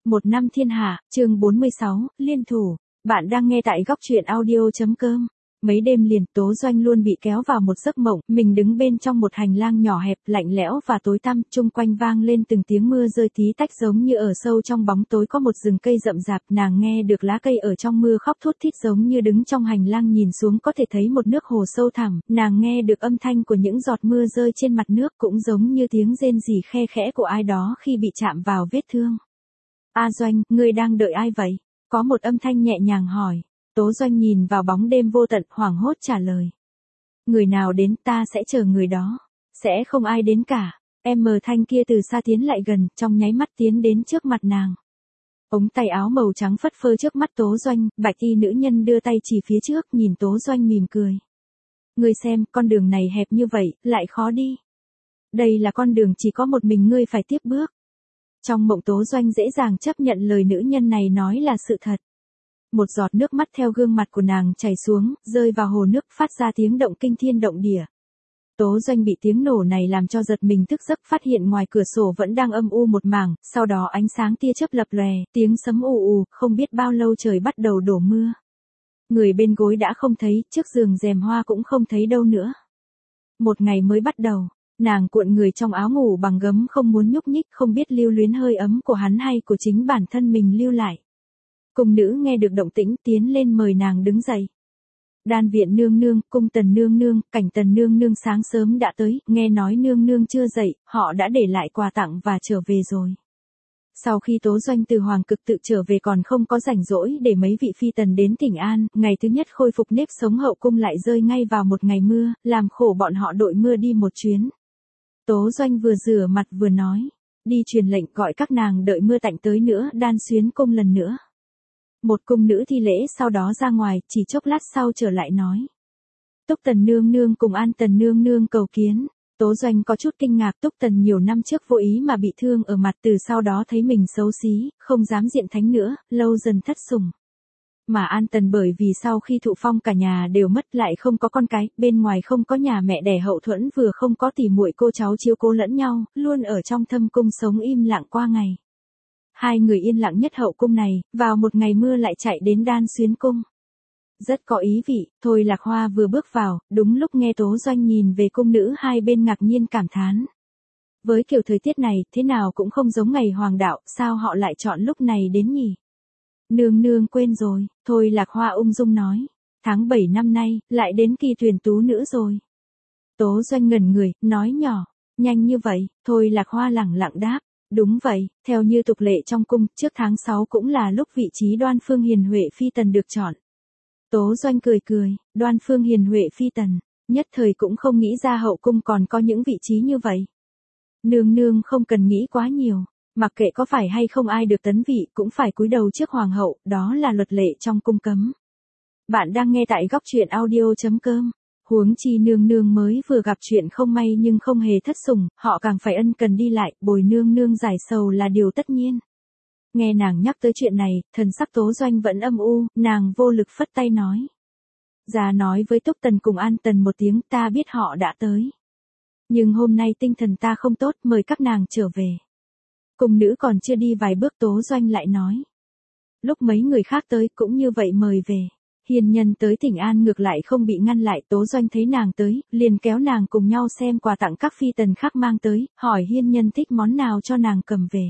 Một năm thiên hạ, chương 46, liên thủ. Bạn đang nghe tại góc truyện audio.com. Mấy đêm liền Tố Doanh luôn bị kéo vào một giấc mộng, mình đứng bên trong một hành lang nhỏ hẹp, lạnh lẽo và tối tăm, chung quanh vang lên từng tiếng mưa rơi tí tách giống như ở sâu trong bóng tối có một rừng cây rậm rạp, nàng nghe được lá cây ở trong mưa khóc thút thít giống như đứng trong hành lang nhìn xuống có thể thấy một nước hồ sâu thẳm, nàng nghe được âm thanh của những giọt mưa rơi trên mặt nước cũng giống như tiếng rên rỉ khe khẽ của ai đó khi bị chạm vào vết thương. A Doanh, ngươi đang đợi ai vậy? Có một âm thanh nhẹ nhàng hỏi. Tố Doanh nhìn vào bóng đêm vô tận, hoảng hốt trả lời. Người nào đến ta sẽ chờ người đó. Sẽ không ai đến cả. Thanh kia từ xa tiến lại gần, trong nháy mắt tiến đến trước mặt nàng. Ống tay áo màu trắng phất phơ trước mắt Tố Doanh, bạch y nữ nhân đưa tay chỉ phía trước, nhìn Tố Doanh mỉm cười. Ngươi xem, con đường này hẹp như vậy, lại khó đi. Đây là con đường chỉ có một mình ngươi phải tiếp bước. Trong mộng Tố Doanh dễ dàng chấp nhận lời nữ nhân này nói là sự thật. Một giọt nước mắt theo gương mặt của nàng chảy xuống, rơi vào hồ nước phát ra tiếng động kinh thiên động địa. Tố Doanh bị tiếng nổ này làm cho giật mình thức giấc, phát hiện ngoài cửa sổ vẫn đang âm u một mảng, sau đó ánh sáng tia chớp lập lòe, tiếng sấm ù ù, không biết bao lâu trời bắt đầu đổ mưa. Người bên gối đã không thấy, trước giường rèm hoa cũng không thấy đâu nữa. Một ngày mới bắt đầu. Nàng cuộn người trong áo ngủ bằng gấm không muốn nhúc nhích, không biết lưu luyến hơi ấm của hắn hay của chính bản thân mình lưu lại. Cung nữ nghe được động tĩnh tiến lên mời nàng đứng dậy. Đan viện nương nương, cung tần nương nương, cảnh tần nương nương sáng sớm đã tới, nghe nói nương nương chưa dậy, họ đã để lại quà tặng và trở về rồi. Sau khi Tố Doanh từ Hoàng Cực tự trở về còn không có rảnh rỗi để mấy vị phi tần đến Thỉnh An, ngày thứ nhất khôi phục nếp sống hậu cung lại rơi ngay vào một ngày mưa, làm khổ bọn họ đội mưa đi một chuyến. Tố Doanh vừa rửa mặt vừa nói, đi truyền lệnh gọi các nàng đợi mưa tạnh tới nữa đan xuyến cung lần nữa. Một cung nữ thi lễ sau đó ra ngoài, chỉ chốc lát sau trở lại nói. Túc Tần nương nương cùng An Tần nương nương cầu kiến. Tố Doanh có chút kinh ngạc, Túc Tần nhiều năm trước vô ý mà bị thương ở mặt, từ sau đó thấy mình xấu xí, không dám diện thánh nữa, lâu dần thất sủng. Mà An Tần bởi vì sau khi thụ phong cả nhà đều mất lại không có con cái, bên ngoài không có nhà mẹ đẻ hậu thuẫn vừa không có tỉ muội cô cháu chiếu cố lẫn nhau, luôn ở trong thâm cung sống im lặng qua ngày. Hai người yên lặng nhất hậu cung này, vào một ngày mưa lại chạy đến đan xuyến cung. Rất có ý vị, Thôi Lạc Hoa vừa bước vào, đúng lúc nghe Tố Doanh nhìn về cung nữ hai bên ngạc nhiên cảm thán. Với kiểu thời tiết này, thế nào cũng không giống ngày hoàng đạo, sao họ lại chọn lúc này đến nhỉ? Nương nương quên rồi, Thôi Lạc Hoa ung dung nói. Tháng 7 năm nay, lại đến kỳ tuyển tú nữ rồi. Tố Doanh ngẩn người, nói nhỏ. Nhanh như vậy, Thôi Lạc Hoa lẳng lặng đáp. Đúng vậy, theo như tục lệ trong cung, trước tháng 6 cũng là lúc vị trí Đoan Phương Hiền Huệ phi tần được chọn. Tố Doanh cười cười, Đoan Phương Hiền Huệ phi tần, nhất thời cũng không nghĩ ra hậu cung còn có những vị trí như vậy. Nương nương không cần nghĩ quá nhiều, mặc kệ có phải hay không ai được tấn vị cũng phải cúi đầu trước hoàng hậu, đó là luật lệ trong cung cấm. Bạn đang nghe tại góc truyện audio.com. Huống chi nương nương mới vừa gặp chuyện không may nhưng không hề thất sủng, họ càng phải ân cần đi lại, bồi nương nương giải sầu là điều tất nhiên. Nghe nàng nhắc tới chuyện này, thần sắc Tố Doanh vẫn âm u, nàng vô lực phất tay nói. Già nói với Túc Tần cùng An Tần một tiếng, ta biết họ đã tới. Nhưng hôm nay tinh thần ta không tốt, mời các nàng trở về. Cung nữ còn chưa đi vài bước Tố Doanh lại nói. Lúc mấy người khác tới cũng như vậy mời về. Hiền nhân tới Thỉnh An ngược lại không bị ngăn lại, Tố Doanh thấy nàng tới, liền kéo nàng cùng nhau xem quà tặng các phi tần khác mang tới, hỏi hiên nhân thích món nào cho nàng cầm về.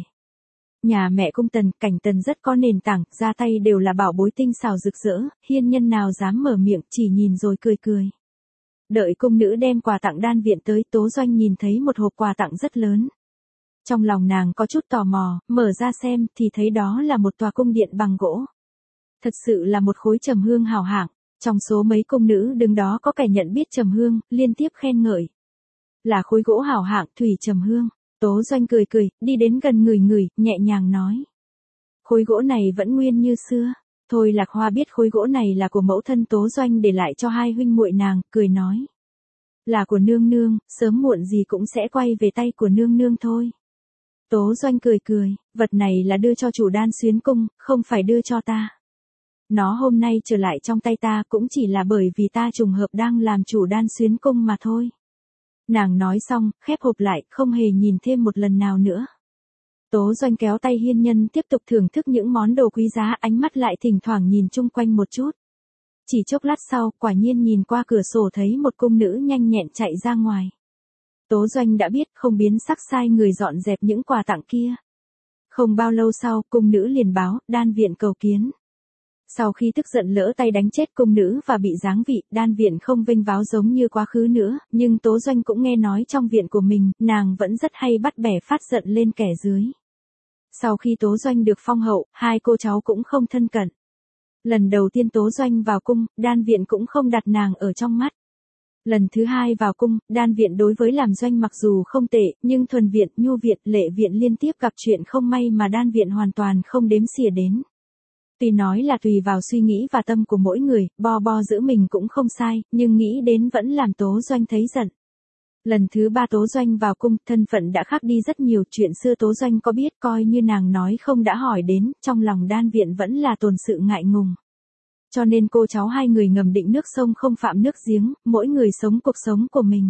Nhà mẹ cung Tần, Cảnh Tần rất có nền tảng, ra tay đều là bảo bối tinh xảo rực rỡ, hiên nhân nào dám mở miệng, chỉ nhìn rồi cười cười. Đợi cung nữ đem quà tặng đan viện tới, Tố Doanh nhìn thấy một hộp quà tặng rất lớn. Trong lòng nàng có chút tò mò, mở ra xem thì thấy đó là một tòa cung điện bằng gỗ. Thật sự là một khối trầm hương hào hạng, trong số mấy cung nữ đứng đó có kẻ nhận biết trầm hương, liên tiếp khen ngợi. Là khối gỗ hào hạng thủy trầm hương. Tố Doanh cười cười, đi đến gần người, nhẹ nhàng nói. Khối gỗ này vẫn nguyên như xưa. Thôi Lạc Hoa biết khối gỗ này là của mẫu thân Tố Doanh để lại cho hai huynh muội nàng, cười nói. Là của nương nương, sớm muộn gì cũng sẽ quay về tay của nương nương thôi. Tố Doanh cười cười, vật này là đưa cho chủ đan xuyến cung, không phải đưa cho ta. Nó hôm nay trở lại trong tay ta cũng chỉ là bởi vì ta trùng hợp đang làm chủ đan xuyến cung mà thôi. Nàng nói xong, khép hộp lại, không hề nhìn thêm một lần nào nữa. Tố Doanh kéo tay Hiên Nhân tiếp tục thưởng thức những món đồ quý giá, ánh mắt lại thỉnh thoảng nhìn chung quanh một chút. Chỉ chốc lát sau, quả nhiên nhìn qua cửa sổ thấy một cung nữ nhanh nhẹn chạy ra ngoài. Tố Doanh đã biết, không biến sắc sai người dọn dẹp những quà tặng kia. Không bao lâu sau, cung nữ liền báo, đan viện cầu kiến. Sau khi tức giận lỡ tay đánh chết cung nữ và bị giáng vị, đan viện không vênh váo giống như quá khứ nữa, nhưng Tố Doanh cũng nghe nói trong viện của mình, nàng vẫn rất hay bắt bẻ phát giận lên kẻ dưới. Sau khi Tố Doanh được phong hậu, hai cô cháu cũng không thân cận. Lần đầu tiên Tố Doanh vào cung, đan viện cũng không đặt nàng ở trong mắt. Lần thứ hai vào cung, đan viện đối với làm doanh mặc dù không tệ, nhưng thuần viện, nhu viện, lệ viện liên tiếp gặp chuyện không may mà đan viện hoàn toàn không đếm xỉa đến. Tuy nói là tùy vào suy nghĩ và tâm của mỗi người, bo giữ mình cũng không sai, nhưng nghĩ đến vẫn làm Tố Doanh thấy giận. Lần thứ ba Tố Doanh vào cung, thân phận đã khác đi rất nhiều, chuyện xưa Tố Doanh có biết, coi như nàng nói không đã hỏi đến, trong lòng đan viện vẫn là tồn sự ngại ngùng. Cho nên cô cháu hai người ngầm định nước sông không phạm nước giếng, mỗi người sống cuộc sống của mình.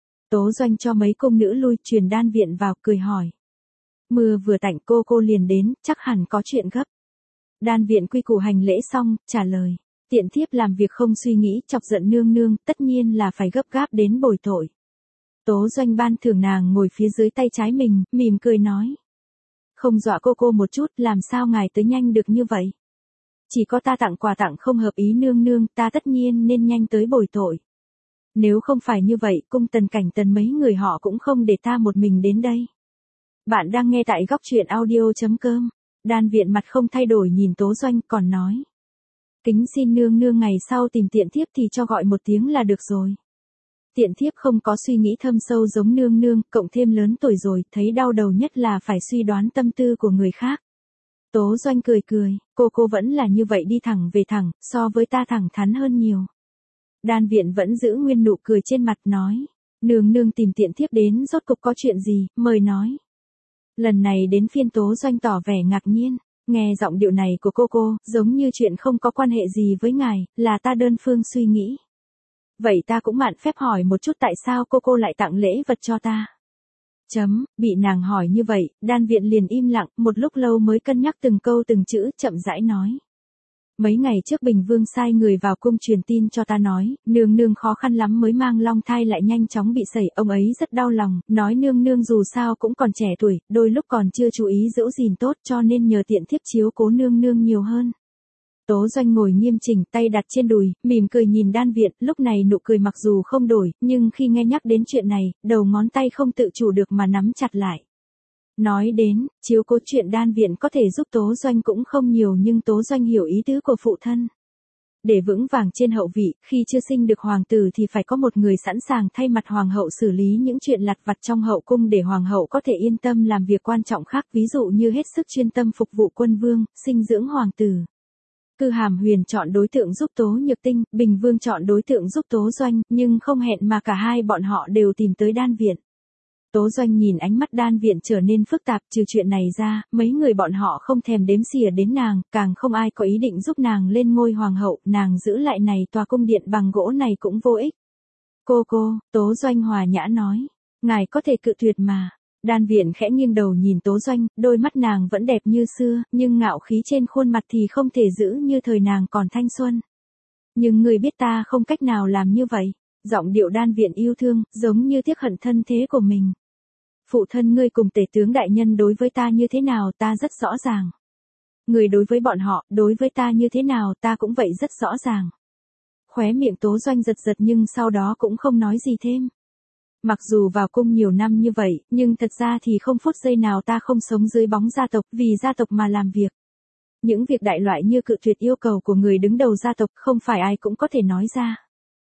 Tố Doanh cho mấy cung nữ lui, truyền đan viện vào, cười hỏi. Mưa vừa tạnh, cô liền đến, chắc hẳn có chuyện gấp. Đan viện quy củ hành lễ xong, trả lời. Tiện thiếp làm việc không suy nghĩ, chọc giận nương nương, tất nhiên là phải gấp gáp đến bồi tội. Tố Doanh ban thưởng nàng ngồi phía dưới tay trái mình, mỉm cười nói. Không dọa cô một chút, làm sao ngài tới nhanh được như vậy? Chỉ có ta tặng quà tặng không hợp ý nương nương, ta tất nhiên nên nhanh tới bồi tội. Nếu không phải như vậy, cung Tần Cảnh Tần mấy người họ cũng không để ta một mình đến đây. Bạn đang nghe tại góc truyện audio.com. Đan viện mặt không thay đổi nhìn Tố Doanh còn nói. Kính xin nương nương ngày sau tìm tiện thiếp thì cho gọi một tiếng là được rồi. Tiện thiếp không có suy nghĩ thâm sâu giống nương nương, cộng thêm lớn tuổi rồi, thấy đau đầu nhất là phải suy đoán tâm tư của người khác. Tố Doanh cười, cô vẫn là như vậy đi thẳng về thẳng, so với ta thẳng thắn hơn nhiều. Đan viện vẫn giữ nguyên nụ cười trên mặt nói, nương nương tìm tiện thiếp đến rốt cục có chuyện gì, mời nói. Lần này đến phiên Tố Doanh tỏ vẻ ngạc nhiên, nghe giọng điệu này của cô, giống như chuyện không có quan hệ gì với ngài, là ta đơn phương suy nghĩ. Vậy ta cũng mạn phép hỏi một chút tại sao cô lại tặng lễ vật cho ta. Bị nàng hỏi như vậy, đan viện liền im lặng, một lúc lâu mới cân nhắc từng câu từng chữ, chậm rãi nói. Mấy ngày trước Bình Vương sai người vào cung truyền tin cho ta nói, nương nương khó khăn lắm mới mang long thai lại nhanh chóng bị sẩy, ông ấy rất đau lòng, nói nương nương dù sao cũng còn trẻ tuổi, đôi lúc còn chưa chú ý giữ gìn tốt cho nên nhờ tiện thiếp chiếu cố nương nương nhiều hơn. Tố Doanh ngồi nghiêm chỉnh, tay đặt trên đùi, mỉm cười nhìn đan viện, lúc này nụ cười mặc dù không đổi, nhưng khi nghe nhắc đến chuyện này, đầu ngón tay không tự chủ được mà nắm chặt lại. Nói đến, chiếu cố chuyện đan viện có thể giúp Tố Doanh cũng không nhiều nhưng Tố Doanh hiểu ý tứ của phụ thân. Để vững vàng trên hậu vị, khi chưa sinh được hoàng tử thì phải có một người sẵn sàng thay mặt hoàng hậu xử lý những chuyện lặt vặt trong hậu cung để hoàng hậu có thể yên tâm làm việc quan trọng khác, ví dụ như hết sức chuyên tâm phục vụ quân vương, sinh dưỡng hoàng tử. Cư Hàm Huyền chọn đối tượng giúp Tố Nhược Tinh, Bình Vương chọn đối tượng giúp Tố Doanh, nhưng không hẹn mà cả hai bọn họ đều tìm tới đan viện. Tố Doanh nhìn ánh mắt đan viện trở nên phức tạp, trừ chuyện này ra, mấy người bọn họ không thèm đếm xỉa đến nàng, càng không ai có ý định giúp nàng lên ngôi hoàng hậu, nàng giữ lại này tòa cung điện bằng gỗ này cũng vô ích. Cô, Tố Doanh hòa nhã nói, ngài có thể cự tuyệt mà. Đan viện khẽ nghiêng đầu nhìn Tố Doanh, đôi mắt nàng vẫn đẹp như xưa, nhưng ngạo khí trên khuôn mặt thì không thể giữ như thời nàng còn thanh xuân. Nhưng người biết ta không cách nào làm như vậy. Giọng điệu đan viện yêu thương, giống như tiếc hận thân thế của mình. Phụ thân ngươi cùng tể tướng đại nhân đối với ta như thế nào ta rất rõ ràng. Người đối với bọn họ, đối với ta như thế nào ta cũng vậy rất rõ ràng. Khóe miệng Tố Doanh giật nhưng sau đó cũng không nói gì thêm. Mặc dù vào cung nhiều năm như vậy, nhưng thật ra thì không phút giây nào ta không sống dưới bóng gia tộc, vì gia tộc mà làm việc. Những việc đại loại như cự tuyệt yêu cầu của người đứng đầu gia tộc không phải ai cũng có thể nói ra.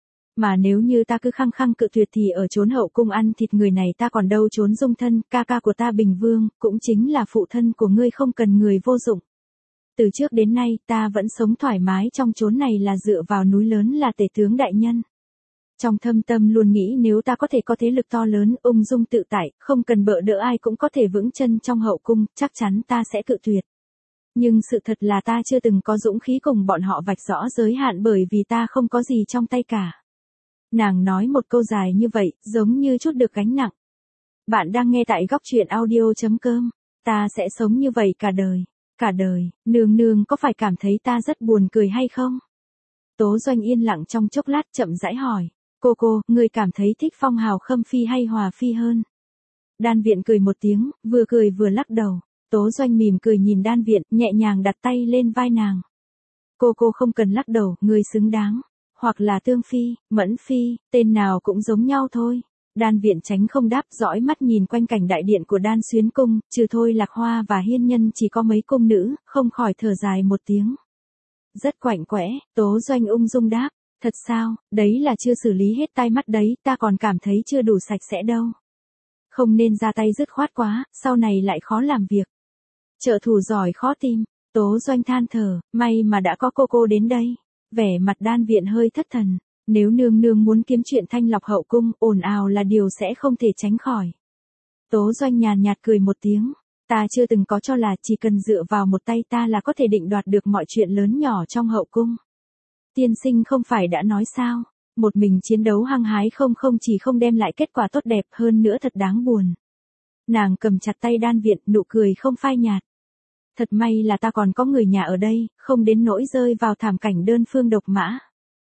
Mà nếu như ta cứ khăng khăng cự tuyệt thì ở chốn hậu cung ăn thịt người này ta còn đâu trốn dung thân, ca của ta Bình Vương, cũng chính là phụ thân của ngươi không cần người vô dụng. Từ trước đến nay ta vẫn sống thoải mái trong chốn này là dựa vào núi lớn là tể tướng đại nhân. Trong thâm tâm luôn nghĩ nếu ta có thể có thế lực to lớn, ung dung tự tại, không cần bợ đỡ ai cũng có thể vững chân trong hậu cung, chắc chắn ta sẽ cự tuyệt. Nhưng sự thật là ta chưa từng có dũng khí cùng bọn họ vạch rõ giới hạn bởi vì ta không có gì trong tay cả. Nàng nói một câu dài như vậy, giống như chút được gánh nặng. Bạn đang nghe tại góc truyện audio.com. Ta sẽ sống như vậy cả đời, nương nương có phải cảm thấy ta rất buồn cười hay không? Tố Doanh yên lặng trong chốc lát chậm rãi hỏi, cô, ngươi cảm thấy thích Phong Hào Khâm Phi hay Hòa Phi hơn? Đan Viện cười một tiếng, vừa cười vừa lắc đầu. Tố Doanh mỉm cười nhìn Đan Viện, nhẹ nhàng đặt tay lên vai nàng. Cô không cần lắc đầu, ngươi xứng đáng. Hoặc là Tương Phi, Mẫn Phi, tên nào cũng giống nhau thôi. Đan Viện tránh không đáp, dõi mắt nhìn quanh cảnh đại điện của Đan Xuyến Cung, trừ Thôi Lạc Hoa và Hiên Nhân chỉ có mấy cung nữ, không khỏi thở dài một tiếng. Rất quạnh quẽ, Tố Doanh ung dung đáp, thật sao, đấy là chưa xử lý hết tai mắt đấy, ta còn cảm thấy chưa đủ sạch sẽ đâu. Không nên ra tay dứt khoát quá, sau này lại khó làm việc. Trợ thủ giỏi khó tìm, Tố Doanh than thở, may mà đã có cô đến đây. Vẻ mặt Đan Viện hơi thất thần, nếu nương nương muốn kiếm chuyện thanh lọc hậu cung, ồn ào là điều sẽ không thể tránh khỏi. Tố Doanh nhàn nhạt cười một tiếng, ta chưa từng có cho là chỉ cần dựa vào một tay ta là có thể định đoạt được mọi chuyện lớn nhỏ trong hậu cung. Tiên sinh không phải đã nói sao, một mình chiến đấu hăng hái không chỉ không đem lại kết quả tốt đẹp hơn nữa thật đáng buồn. Nàng cầm chặt tay Đan Viện, nụ cười không phai nhạt. Thật may là ta còn có người nhà ở đây, không đến nỗi rơi vào thảm cảnh đơn phương độc mã.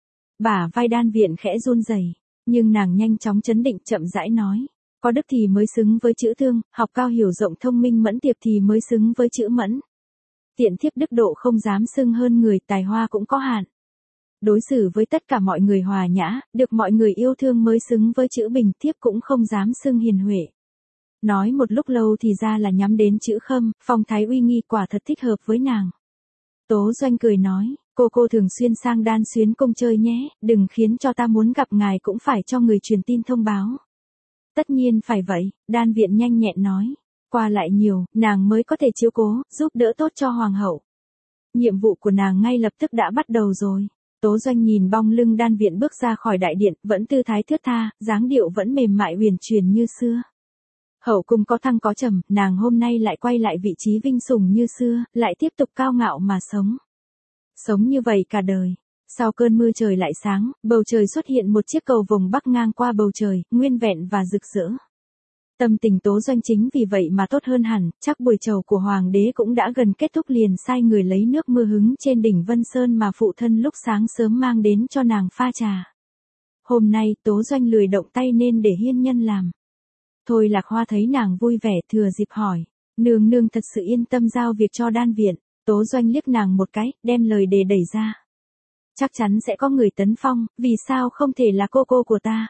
Bả vai Đan Viện khẽ run rẩy, nhưng nàng nhanh chóng trấn định chậm rãi nói. Có đức thì mới xứng với chữ thương, học cao hiểu rộng thông minh mẫn tiệp thì mới xứng với chữ mẫn. Tiện thiếp đức độ không dám xưng hơn người, tài hoa cũng có hạn. Đối xử với tất cả mọi người hòa nhã, được mọi người yêu thương mới xứng với chữ bình, thiếp cũng không dám xưng hiền huệ. Nói một lúc lâu thì ra là nhắm đến chữ Khâm, phong thái uy nghi quả thật thích hợp với nàng. Tố Doanh cười nói, cô thường xuyên sang Đan Xuyến Cung chơi nhé, đừng khiến cho ta muốn gặp ngài cũng phải cho người truyền tin thông báo. Tất nhiên phải vậy, Đan Viện nhanh nhẹn nói. Qua lại nhiều, nàng mới có thể chiếu cố, giúp đỡ tốt cho hoàng hậu. Nhiệm vụ của nàng ngay lập tức đã bắt đầu rồi. Tố Doanh nhìn bóng lưng Đan Viện bước ra khỏi đại điện, vẫn tư thái thướt tha, dáng điệu vẫn mềm mại huyền truyền như xưa. Hậu cung có thăng có trầm, nàng hôm nay lại quay lại vị trí vinh sủng như xưa, lại tiếp tục cao ngạo mà sống. Sống như vậy cả đời. Sau cơn mưa trời lại sáng, bầu trời xuất hiện một chiếc cầu vồng bắc ngang qua bầu trời, nguyên vẹn và rực rỡ. Tâm tình Tố Doanh chính vì vậy mà tốt hơn hẳn, chắc buổi trầu của hoàng đế cũng đã gần kết thúc, liền sai người lấy nước mưa hứng trên đỉnh Vân Sơn mà phụ thân lúc sáng sớm mang đến cho nàng pha trà. Hôm nay Tố Doanh lười động tay nên để Hiên Nhân làm. Thôi Lạc Hoa thấy nàng vui vẻ thừa dịp hỏi, nương nương thật sự yên tâm giao việc cho Đan Viện. Tố Doanh liếc nàng một cái, đem lời đề đẩy ra. Chắc chắn sẽ có người tấn phong, vì sao không thể là cô của ta?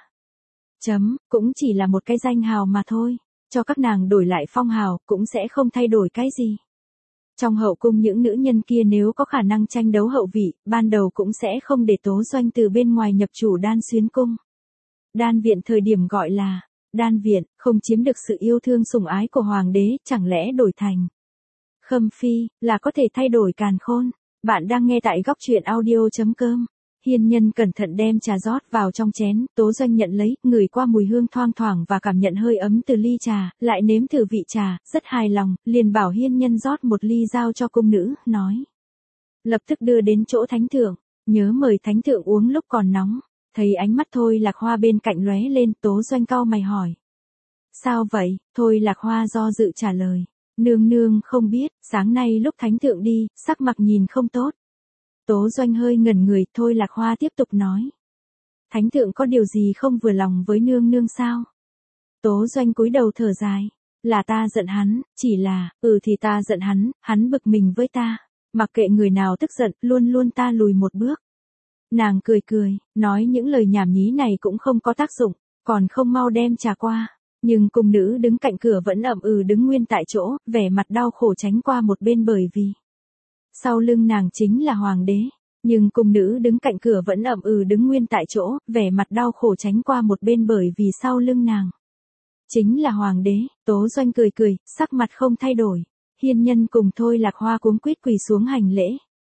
Cũng chỉ là một cái danh hào mà thôi, cho các nàng đổi lại phong hào, cũng sẽ không thay đổi cái gì. Trong hậu cung những nữ nhân kia nếu có khả năng tranh đấu hậu vị, ban đầu cũng sẽ không để Tố Doanh từ bên ngoài nhập chủ Đan Xuyến Cung. Đan Viện thời điểm gọi là Đan Viện, không chiếm được sự yêu thương sủng ái của hoàng đế, chẳng lẽ đổi thành Khâm Phi, là có thể thay đổi càn khôn. Bạn đang nghe tại góc truyện audio.com. Hiên Nhân cẩn thận đem trà rót vào trong chén, Tố Doanh nhận lấy, ngửi qua mùi hương thoang thoảng và cảm nhận hơi ấm từ ly trà, lại nếm thử vị trà, rất hài lòng, liền bảo Hiên Nhân rót một ly giao cho cung nữ, nói. Lập tức đưa đến chỗ thánh thượng, nhớ mời thánh thượng uống lúc còn nóng. Thấy ánh mắt Thôi Lạc Hoa bên cạnh lóe lên, Tố Doanh cau mày hỏi. Sao vậy? Thôi Lạc Hoa do dự trả lời. Nương nương không biết, sáng nay lúc thánh thượng đi, sắc mặt nhìn không tốt. Tố Doanh hơi ngẩn người, Thôi Lạc Hoa tiếp tục nói. Thánh thượng có điều gì không vừa lòng với nương nương sao? Tố Doanh cúi đầu thở dài. Là ta giận hắn, chỉ là, thì ta giận hắn bực mình với ta. Mặc kệ người nào tức giận, luôn luôn ta lùi một bước. Nàng cười, nói những lời nhảm nhí này cũng không có tác dụng, còn không mau đem trà qua. Nhưng cung nữ đứng cạnh cửa vẫn ậm đứng nguyên tại chỗ, vẻ mặt đau khổ tránh qua một bên bởi vì sau lưng nàng chính là hoàng đế. Nhưng cung nữ đứng cạnh cửa vẫn ậm đứng nguyên tại chỗ, vẻ mặt đau khổ tránh qua một bên bởi vì sau lưng nàng chính là hoàng đế. Tố Doanh cười, sắc mặt không thay đổi. Hiên Nhân cùng Thôi Lạc Hoa cuống quýt quỳ xuống hành lễ.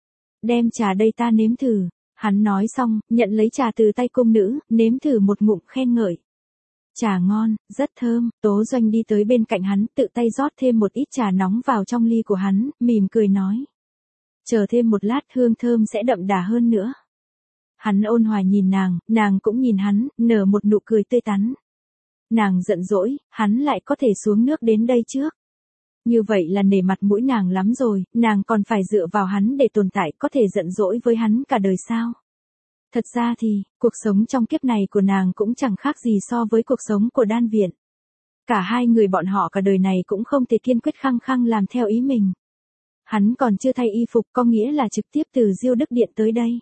Đem trà đây ta nếm thử. Hắn nói xong, nhận lấy trà từ tay cung nữ, nếm thử một ngụm khen ngợi. Trà ngon, rất thơm. Tố Doanh đi tới bên cạnh hắn, tự tay rót thêm một ít trà nóng vào trong ly của hắn, mỉm cười nói. Chờ thêm một lát hương thơm sẽ đậm đà hơn nữa. Hắn ôn hòa nhìn nàng cũng nhìn hắn, nở một nụ cười tươi tắn. Nàng giận dỗi, hắn lại có thể xuống nước đến đây trước. Như vậy là nể mặt mũi nàng lắm rồi, nàng còn phải dựa vào hắn để tồn tại, có thể giận dỗi với hắn cả đời sao? Thật ra thì, cuộc sống trong kiếp này của nàng cũng chẳng khác gì so với cuộc sống của Đan Viện. Cả hai người bọn họ cả đời này cũng không thể kiên quyết khăng khăng làm theo ý mình. Hắn còn chưa thay y phục, có nghĩa là trực tiếp từ Diêu Đức Điện tới đây.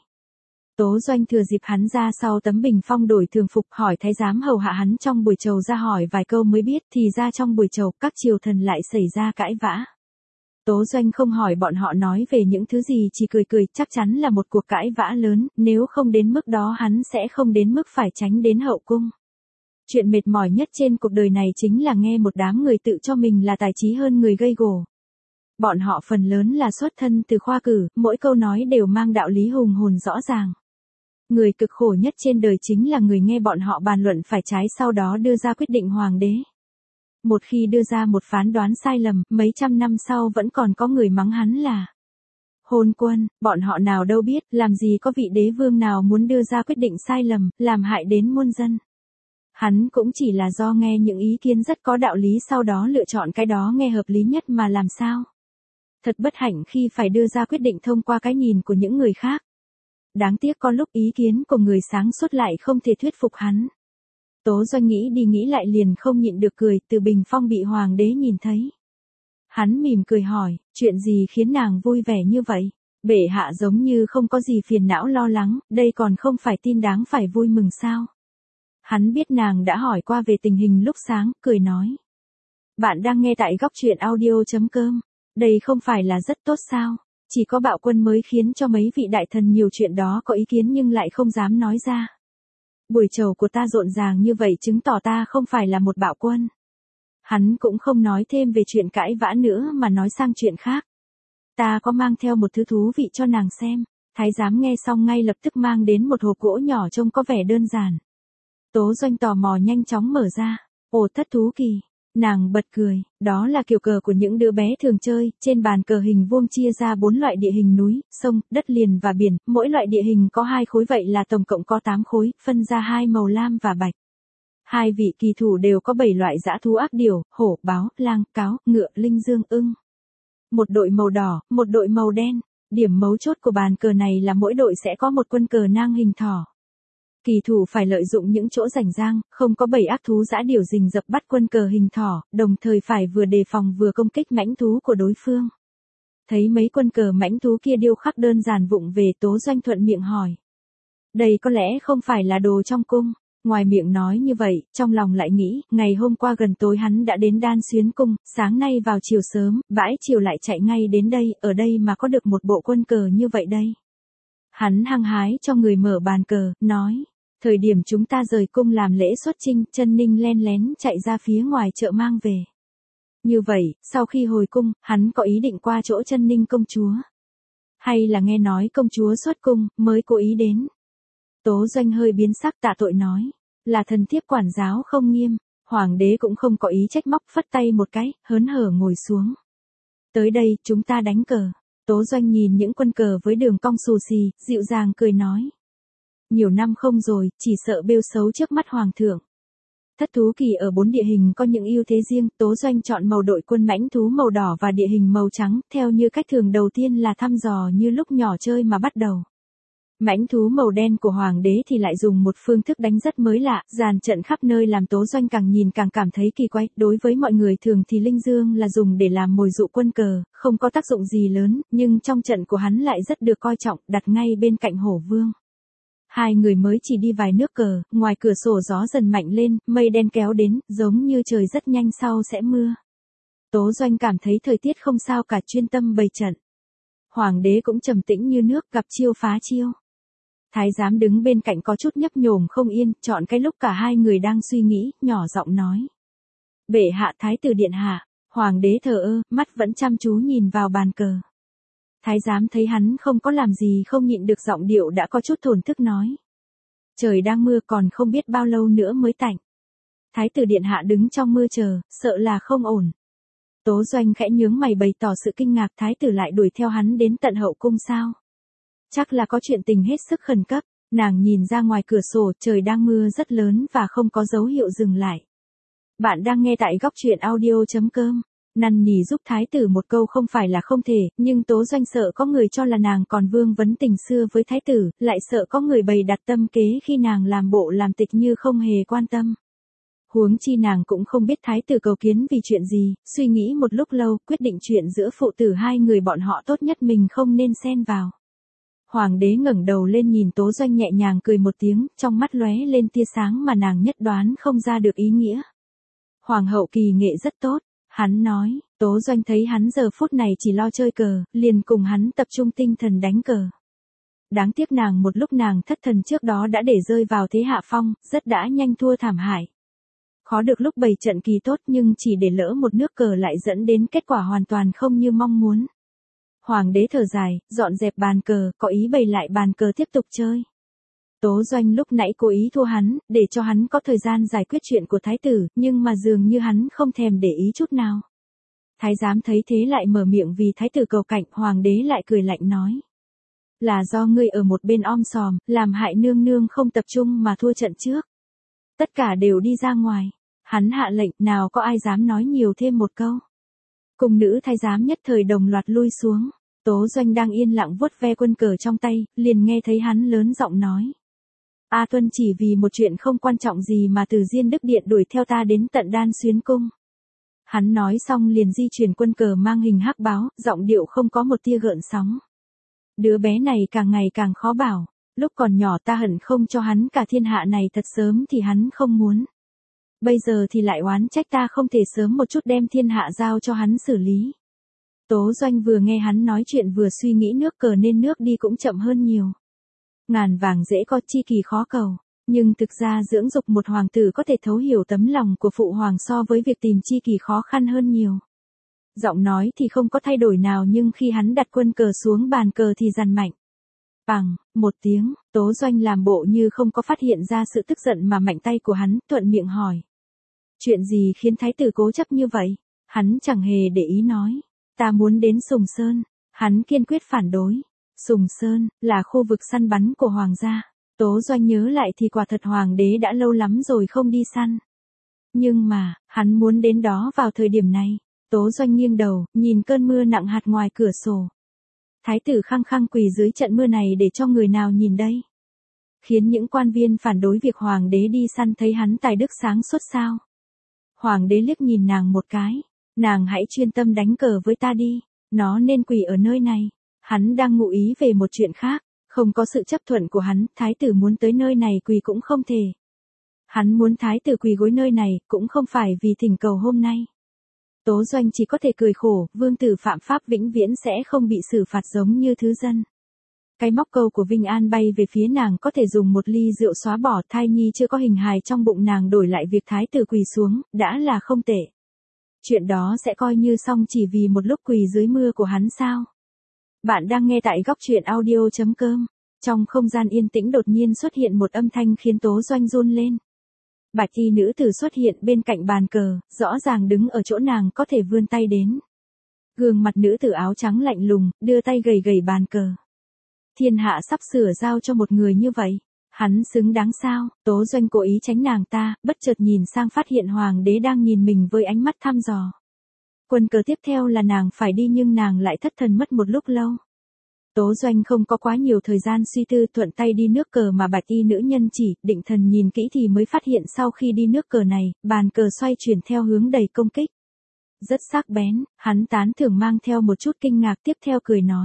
Tố Doanh thừa dịp hắn ra sau tấm bình phong đổi thường phục, hỏi thái giám hầu hạ hắn trong buổi chầu ra hỏi vài câu mới biết, thì ra trong buổi chầu các triều thần lại xảy ra cãi vã. Tố Doanh không hỏi bọn họ nói về những thứ gì, chỉ cười cười, chắc chắn là một cuộc cãi vã lớn, nếu không đến mức đó hắn sẽ không đến mức phải tránh đến hậu cung. Chuyện mệt mỏi nhất trên cuộc đời này chính là nghe một đám người tự cho mình là tài trí hơn người gây gổ. Bọn họ phần lớn là xuất thân từ khoa cử, mỗi câu nói đều mang đạo lý hùng hồn rõ ràng. Người cực khổ nhất trên đời chính là người nghe bọn họ bàn luận phải trái sau đó đưa ra quyết định hoàng đế. Một khi đưa ra một phán đoán sai lầm, mấy trăm năm sau vẫn còn có người mắng hắn là hôn quân, bọn họ nào đâu biết, làm gì có vị đế vương nào muốn đưa ra quyết định sai lầm, làm hại đến muôn dân. Hắn cũng chỉ là do nghe những ý kiến rất có đạo lý sau đó lựa chọn cái đó nghe hợp lý nhất mà làm sao. Thật bất hạnh khi phải đưa ra quyết định thông qua cái nhìn của những người khác. Đáng tiếc có lúc ý kiến của người sáng suốt lại không thể thuyết phục hắn. Tố Doanh nghĩ đi nghĩ lại liền không nhịn được cười, từ bình phong bị hoàng đế nhìn thấy. Hắn mỉm cười hỏi, chuyện gì khiến nàng vui vẻ như vậy? Bệ hạ giống như không có gì phiền não lo lắng, đây còn không phải tin đáng phải vui mừng sao? Hắn biết nàng đã hỏi qua về tình hình lúc sáng, cười nói. Bạn đang nghe tại góc truyện audio.com. Đây không phải là rất tốt sao? Chỉ có bạo quân mới khiến cho mấy vị đại thần nhiều chuyện đó có ý kiến nhưng lại không dám nói ra. Buổi chầu của ta rộn ràng như vậy chứng tỏ ta không phải là một bạo quân. Hắn cũng không nói thêm về chuyện cãi vã nữa mà nói sang chuyện khác. Ta có mang theo một thứ thú vị cho nàng xem. Thái giám nghe xong ngay lập tức mang đến một hộp gỗ nhỏ trông có vẻ đơn giản. Tố Doanh tò mò nhanh chóng mở ra. Ồ, thất thú kỳ. Nàng bật cười, đó là kiểu cờ của những đứa bé thường chơi, trên bàn cờ hình vuông chia ra 4 loại địa hình núi, sông, đất liền và biển, mỗi loại địa hình có 2 khối vậy là tổng cộng có 8 khối, phân ra 2 màu lam và bạch. Hai vị kỳ thủ đều có 7 loại dã thú ác điểu, hổ, báo, lang, cáo, ngựa, linh dương, ưng. Một đội màu đỏ, một đội màu đen. Điểm mấu chốt của bàn cờ này là mỗi đội sẽ có một quân cờ nang hình thỏ. Kỳ thủ phải lợi dụng những chỗ rảnh rang, không có 7 ác thú dã điểu rình rập bắt quân cờ hình thỏ, đồng thời phải vừa đề phòng vừa công kích mãnh thú của đối phương. Thấy mấy quân cờ mãnh thú kia điêu khắc đơn giản vụng về, Tố Doanh thuận miệng hỏi. Đây có lẽ không phải là đồ trong cung. Ngoài miệng nói như vậy, trong lòng lại nghĩ, ngày hôm qua gần tối hắn đã đến Đan Xuyến cung, sáng nay vào chiều sớm, bãi chiều lại chạy ngay đến đây, ở đây mà có được một bộ quân cờ như vậy đây. Hắn hăng hái cho người mở bàn cờ, nói. Thời điểm chúng ta rời cung làm lễ xuất chinh, Chân Ninh len lén chạy ra phía ngoài chợ mang về. Như vậy, sau khi hồi cung, hắn có ý định qua chỗ Chân Ninh công chúa. Hay là nghe nói công chúa xuất cung, mới cố ý đến. Tố Doanh hơi biến sắc, tạ tội nói. Là thần thiếp quản giáo không nghiêm. Hoàng đế cũng không có ý trách móc, phất tay một cái, hớn hở ngồi xuống. Tới đây, chúng ta đánh cờ. Tố Doanh nhìn những quân cờ với đường cong xù xì, dịu dàng cười nói. Nhiều năm không rồi, chỉ sợ bêu xấu trước mắt hoàng thượng. Thất thú kỳ ở 4 địa hình có những ưu thế riêng, Tố Doanh chọn màu đội quân mãnh thú màu đỏ và địa hình màu trắng, theo như cách thường đầu tiên là thăm dò như lúc nhỏ chơi mà bắt đầu. Mãnh thú màu đen của hoàng đế thì lại dùng một phương thức đánh rất mới lạ, dàn trận khắp nơi làm Tố Doanh càng nhìn càng cảm thấy kỳ quái. Đối với mọi người thường thì linh dương là dùng để làm mồi dụ quân cờ, không có tác dụng gì lớn, nhưng trong trận của hắn lại rất được coi trọng, đặt ngay bên cạnh hổ vương. Hai người mới chỉ đi vài nước cờ, ngoài cửa sổ gió dần mạnh lên, mây đen kéo đến, giống như trời rất nhanh sau sẽ mưa. Tố Doanh cảm thấy thời tiết không sao cả, chuyên tâm bày trận. Hoàng đế cũng trầm tĩnh như nước, gặp chiêu phá chiêu. Thái giám đứng bên cạnh có chút nhấp nhổm không yên, chọn cái lúc cả hai người đang suy nghĩ, nhỏ giọng nói. Bệ hạ, thái tử điện hạ. Hoàng đế thờ ơ, mắt vẫn chăm chú nhìn vào bàn cờ. Thái giám thấy hắn không có làm gì không nhịn được, giọng điệu đã có chút thổn thức nói. Trời đang mưa, còn không biết bao lâu nữa mới tạnh. Thái tử điện hạ đứng trong mưa chờ, sợ là không ổn. Tố Doanh khẽ nhướng mày bày tỏ sự kinh ngạc, thái tử lại đuổi theo hắn đến tận hậu cung sao? Chắc là có chuyện tình hết sức khẩn cấp. Nàng nhìn ra ngoài cửa sổ, trời đang mưa rất lớn và không có dấu hiệu dừng lại. Bạn đang nghe tại góc truyện audio.com. Năn nỉ giúp thái tử một câu không phải là không thể, nhưng Tố Doanh sợ có người cho là nàng còn vương vấn tình xưa với thái tử, lại sợ có người bày đặt tâm kế khi nàng làm bộ làm tịch như không hề quan tâm. Huống chi nàng cũng không biết thái tử cầu kiến vì chuyện gì, suy nghĩ một lúc lâu, quyết định chuyện giữa phụ tử hai người bọn họ tốt nhất mình không nên xen vào. Hoàng đế ngẩng đầu lên nhìn Tố Doanh nhẹ nhàng cười một tiếng, trong mắt lóe lên tia sáng mà nàng nhất đoán không ra được ý nghĩa. Hoàng hậu kỳ nghệ rất tốt, hắn nói. Tố Doanh thấy hắn giờ phút này chỉ lo chơi cờ, liền cùng hắn tập trung tinh thần đánh cờ. Đáng tiếc nàng một lúc nàng thất thần trước đó đã để rơi vào thế hạ phong, rất đã nhanh thua thảm hại. Khó được lúc bày trận kỳ tốt nhưng chỉ để lỡ một nước cờ lại dẫn đến kết quả hoàn toàn không như mong muốn. Hoàng đế thở dài, dọn dẹp bàn cờ, có ý bày lại bàn cờ tiếp tục chơi. Tố Doanh lúc nãy cố ý thua hắn, để cho hắn có thời gian giải quyết chuyện của thái tử, nhưng mà dường như hắn không thèm để ý chút nào. Thái giám thấy thế lại mở miệng vì thái tử cầu cạnh, hoàng đế lại cười lạnh nói. Là do ngươi ở một bên om sòm, làm hại nương nương không tập trung mà thua trận trước. Tất cả đều đi ra ngoài. Hắn hạ lệnh, nào có ai dám nói nhiều thêm một câu. Cung nữ thái giám nhất thời đồng loạt lui xuống. Tố Doanh đang yên lặng vuốt ve quân cờ trong tay, liền nghe thấy hắn lớn giọng nói. A Tuân chỉ vì một chuyện không quan trọng gì mà từ Diên Đức Điện đuổi theo ta đến tận Đan Xuyến Cung. Hắn nói xong liền di chuyển quân cờ mang hình hắc báo, giọng điệu không có một tia gợn sóng. Đứa bé này càng ngày càng khó bảo, lúc còn nhỏ ta hận không cho hắn cả thiên hạ này thật sớm thì hắn không muốn. Bây giờ thì lại oán trách ta không thể sớm một chút đem thiên hạ giao cho hắn xử lý. Tố Doanh vừa nghe hắn nói chuyện vừa suy nghĩ nước cờ nên nước đi cũng chậm hơn nhiều. Ngàn vàng dễ có chi kỳ khó cầu, nhưng thực ra dưỡng dục một hoàng tử có thể thấu hiểu tấm lòng của phụ hoàng so với việc tìm chi kỳ khó khăn hơn nhiều. Giọng nói thì không có thay đổi nào nhưng khi hắn đặt quân cờ xuống bàn cờ thì dằn mạnh. Bằng, một tiếng, Tố Doanh làm bộ như không có phát hiện ra sự tức giận mà mạnh tay của hắn, thuận miệng hỏi. Chuyện gì khiến thái tử cố chấp như vậy? Hắn chẳng hề để ý nói. Ta muốn đến Sùng Sơn. Hắn kiên quyết phản đối. Sùng Sơn, là khu vực săn bắn của hoàng gia. Tố Doanh nhớ lại thì quả thật hoàng đế đã lâu lắm rồi không đi săn. Nhưng mà, hắn muốn đến đó vào thời điểm này. Tố Doanh nghiêng đầu, nhìn cơn mưa nặng hạt ngoài cửa sổ. Thái tử khăng khăng quỳ dưới trận mưa này để cho người nào nhìn đây? Khiến những quan viên phản đối việc hoàng đế đi săn thấy hắn tài đức sáng suốt sao? Hoàng đế liếc nhìn nàng một cái. Nàng hãy chuyên tâm đánh cờ với ta đi. Nó nên quỳ ở nơi này. Hắn đang ngụ ý về một chuyện khác. Không có sự chấp thuận của hắn, thái tử muốn tới nơi này quỳ cũng không thể. Hắn muốn thái tử quỳ gối nơi này, cũng không phải vì thỉnh cầu hôm nay. Tố Doanh chỉ có thể cười khổ, vương tử phạm pháp vĩnh viễn sẽ không bị xử phạt giống như thứ dân. Cái móc câu của Vinh An bay về phía nàng có thể dùng một ly rượu xóa bỏ thai nhi chưa có hình hài trong bụng nàng đổi lại việc thái tử quỳ xuống, đã là không tệ. Chuyện đó sẽ coi như xong chỉ vì một lúc quỳ dưới mưa của hắn sao. Bạn đang nghe tại góc truyện audio.com. Trong không gian yên tĩnh đột nhiên xuất hiện một âm thanh khiến Tố Doanh run lên. Bạch y nữ tử xuất hiện bên cạnh bàn cờ, rõ ràng đứng ở chỗ nàng có thể vươn tay đến. Gương mặt nữ tử áo trắng lạnh lùng, đưa tay gầy gầy bàn cờ. Thiên hạ sắp sửa giao cho một người như vậy. Hắn xứng đáng sao? Tố Doanh cố ý tránh nàng ta, bất chợt nhìn sang phát hiện hoàng đế đang nhìn mình với ánh mắt thăm dò. Quân cờ tiếp theo là nàng phải đi nhưng nàng lại thất thần mất một lúc lâu. Tố Doanh không có quá nhiều thời gian suy tư, thuận tay đi nước cờ mà bạch y nữ nhân chỉ, định thần nhìn kỹ thì mới phát hiện sau khi đi nước cờ này, bàn cờ xoay chuyển theo hướng đầy công kích. Rất sắc bén, hắn tán thưởng mang theo một chút kinh ngạc tiếp theo cười nói.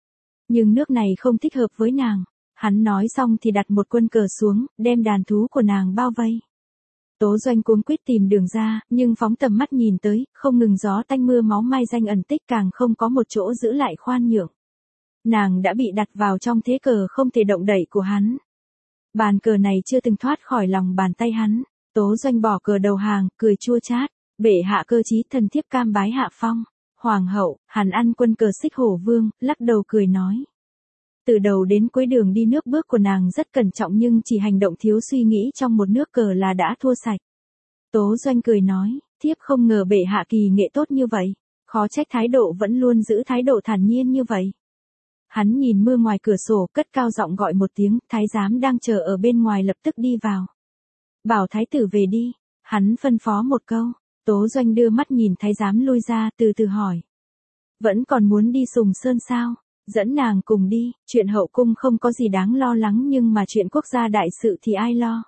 Nhưng nước này không thích hợp với nàng. Hắn nói xong thì đặt một quân cờ xuống, đem đàn thú của nàng bao vây. Tố Doanh cuống quýt tìm đường ra, nhưng phóng tầm mắt nhìn tới, không ngừng gió tanh mưa máu mai danh ẩn tích càng không có một chỗ giữ lại khoan nhượng. Nàng đã bị đặt vào trong thế cờ không thể động đậy của hắn. Bàn cờ này chưa từng thoát khỏi lòng bàn tay hắn. Tố Doanh bỏ cờ đầu hàng, cười chua chát. Bệ hạ cơ chí thần thiếp cam bái hạ phong. Hoàng hậu, hắn ăn quân cờ Xích Hổ Vương, lắc đầu cười nói. Từ đầu đến cuối đường đi nước bước của nàng rất cẩn trọng nhưng chỉ hành động thiếu suy nghĩ trong một nước cờ là đã thua sạch. Tố Doanh cười nói, thiếp không ngờ bệ hạ kỳ nghệ tốt như vậy. Khó trách thái độ vẫn luôn giữ thái độ thản nhiên như vậy. Hắn nhìn mưa ngoài cửa sổ, cất cao giọng gọi một tiếng, thái giám đang chờ ở bên ngoài lập tức đi vào. Bảo thái tử về đi, hắn phân phó một câu. Tố Doanh đưa mắt nhìn thái giám lui ra, từ từ hỏi. Vẫn còn muốn đi Sùng Sơn sao? Dẫn nàng cùng đi, chuyện hậu cung không có gì đáng lo lắng nhưng mà chuyện quốc gia đại sự thì ai lo?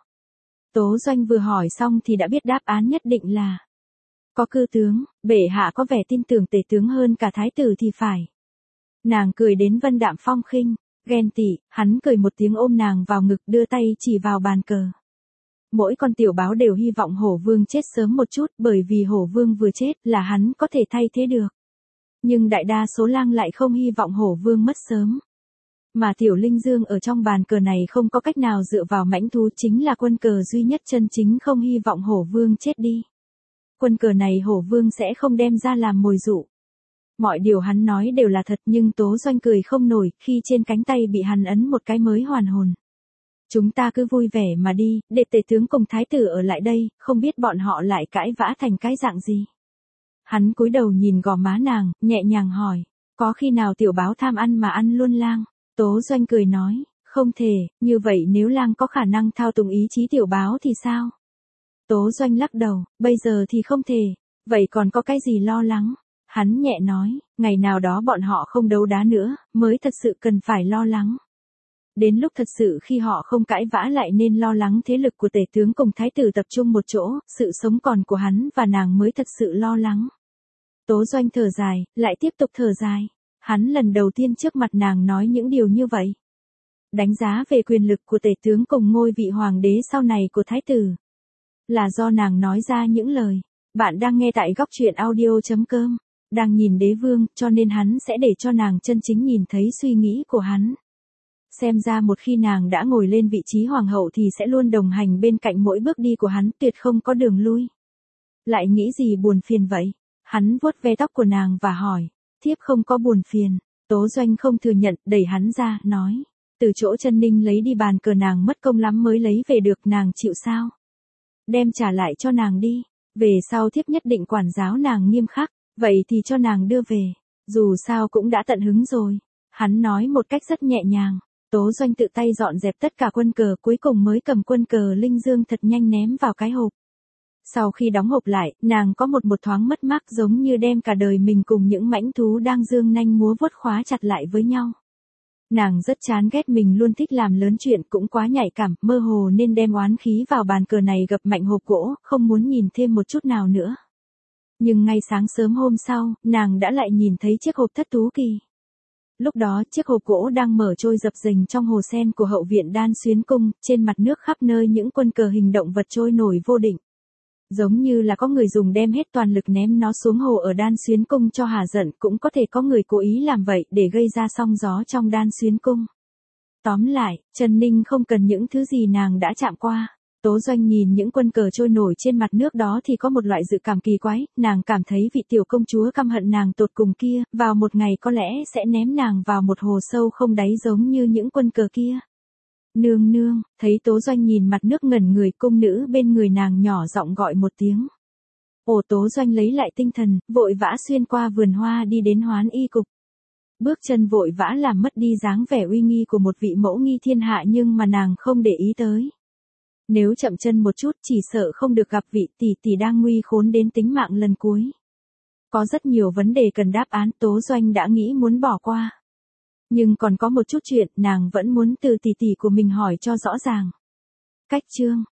Tố Doanh vừa hỏi xong thì đã biết đáp án nhất định là có cư tướng, bệ hạ có vẻ tin tưởng tể tướng hơn cả thái tử thì phải. Nàng cười đến vân đạm phong khinh, ghen tị, hắn cười một tiếng ôm nàng vào ngực đưa tay chỉ vào bàn cờ. Mỗi con tiểu báo đều hy vọng Hổ Vương chết sớm một chút bởi vì Hổ Vương vừa chết là hắn có thể thay thế được. Nhưng đại đa số lang lại không hy vọng Hổ Vương mất sớm. Mà Tiểu Linh Dương ở trong bàn cờ này không có cách nào dựa vào mãnh thú chính là quân cờ duy nhất chân chính không hy vọng Hổ Vương chết đi. Quân cờ này Hổ Vương sẽ không đem ra làm mồi dụ. Mọi điều hắn nói đều là thật nhưng Tố Doanh cười không nổi khi trên cánh tay bị hắn ấn một cái mới hoàn hồn. Chúng ta cứ vui vẻ mà đi, để tể tướng cùng thái tử ở lại đây, không biết bọn họ lại cãi vã thành cái dạng gì. Hắn cúi đầu nhìn gò má nàng, nhẹ nhàng hỏi, có khi nào tiểu báo tham ăn mà ăn luôn lang? Tố Doanh cười nói, không thể, như vậy nếu lang có khả năng thao túng ý chí tiểu báo thì sao? Tố Doanh lắc đầu, bây giờ thì không thể, vậy còn có cái gì lo lắng? Hắn nhẹ nói, ngày nào đó bọn họ không đấu đá nữa, mới thật sự cần phải lo lắng. Đến lúc thật sự khi họ không cãi vã lại nên lo lắng thế lực của tể tướng cùng thái tử tập trung một chỗ, sự sống còn của hắn và nàng mới thật sự lo lắng. Tố Doanh thở dài, lại tiếp tục thở dài. Hắn lần đầu tiên trước mặt nàng nói những điều như vậy. Đánh giá về quyền lực của tể tướng cùng ngôi vị hoàng đế sau này của thái tử. Là do nàng nói ra những lời. Bạn đang nghe tại góc truyện audio.com. Đang nhìn đế vương, cho nên hắn sẽ để cho nàng chân chính nhìn thấy suy nghĩ của hắn. Xem ra một khi nàng đã ngồi lên vị trí hoàng hậu thì sẽ luôn đồng hành bên cạnh mỗi bước đi của hắn, tuyệt không có đường lui. Lại nghĩ gì buồn phiền vậy? Hắn vuốt ve tóc của nàng và hỏi, thiếp không có buồn phiền. Tố Doanh không thừa nhận, đẩy hắn ra, nói, từ chỗ Chân Ninh lấy đi bàn cờ nàng mất công lắm mới lấy về được, nàng chịu sao? Đem trả lại cho nàng đi, về sau thiếp nhất định quản giáo nàng nghiêm khắc, vậy thì cho nàng đưa về, dù sao cũng đã tận hứng rồi. Hắn nói một cách rất nhẹ nhàng. Tố Doanh tự tay dọn dẹp tất cả quân cờ, cuối cùng mới cầm quân cờ Linh Dương thật nhanh ném vào cái hộp. Sau khi đóng hộp lại, nàng có một thoáng mất mát giống như đem cả đời mình cùng những mãnh thú đang dương nanh múa vuốt khóa chặt lại với nhau. Nàng rất chán ghét mình luôn thích làm lớn chuyện, cũng quá nhạy cảm, mơ hồ nên đem oán khí vào bàn cờ này gập mạnh hộp gỗ, không muốn nhìn thêm một chút nào nữa. Nhưng ngay sáng sớm hôm sau, nàng đã lại nhìn thấy chiếc hộp thất thú kỳ. Lúc đó chiếc hộp gỗ đang mở trôi dập dềnh trong hồ sen của hậu viện Đan Xuyến Cung, trên mặt nước khắp nơi những quân cờ hình động vật trôi nổi vô định. Giống như là có người dùng đem hết toàn lực ném nó xuống hồ ở Đan Xuyến Cung cho hả giận, cũng có thể có người cố ý làm vậy để gây ra sóng gió trong Đan Xuyến Cung. Tóm lại, Trần Ninh không cần những thứ gì nàng đã chạm qua. Tố Doanh nhìn những quân cờ trôi nổi trên mặt nước đó thì có một loại dự cảm kỳ quái, nàng cảm thấy vị tiểu công chúa căm hận nàng tột cùng kia, vào một ngày có lẽ sẽ ném nàng vào một hồ sâu không đáy giống như những quân cờ kia. Nương nương, thấy Tố Doanh nhìn mặt nước ngẩn người, cung nữ bên người nàng nhỏ giọng gọi một tiếng. Ồ, Tố Doanh lấy lại tinh thần, vội vã xuyên qua vườn hoa đi đến Hoán Y cục. Bước chân vội vã làm mất đi dáng vẻ uy nghi của một vị mẫu nghi thiên hạ nhưng mà nàng không để ý tới. Nếu chậm chân một chút chỉ sợ không được gặp vị tỷ tỷ đang nguy khốn đến tính mạng lần cuối. Có rất nhiều vấn đề cần đáp án, Tố Doanh đã nghĩ muốn bỏ qua. Nhưng còn có một chút chuyện nàng vẫn muốn từ tỷ tỷ của mình hỏi cho rõ ràng. Cách chương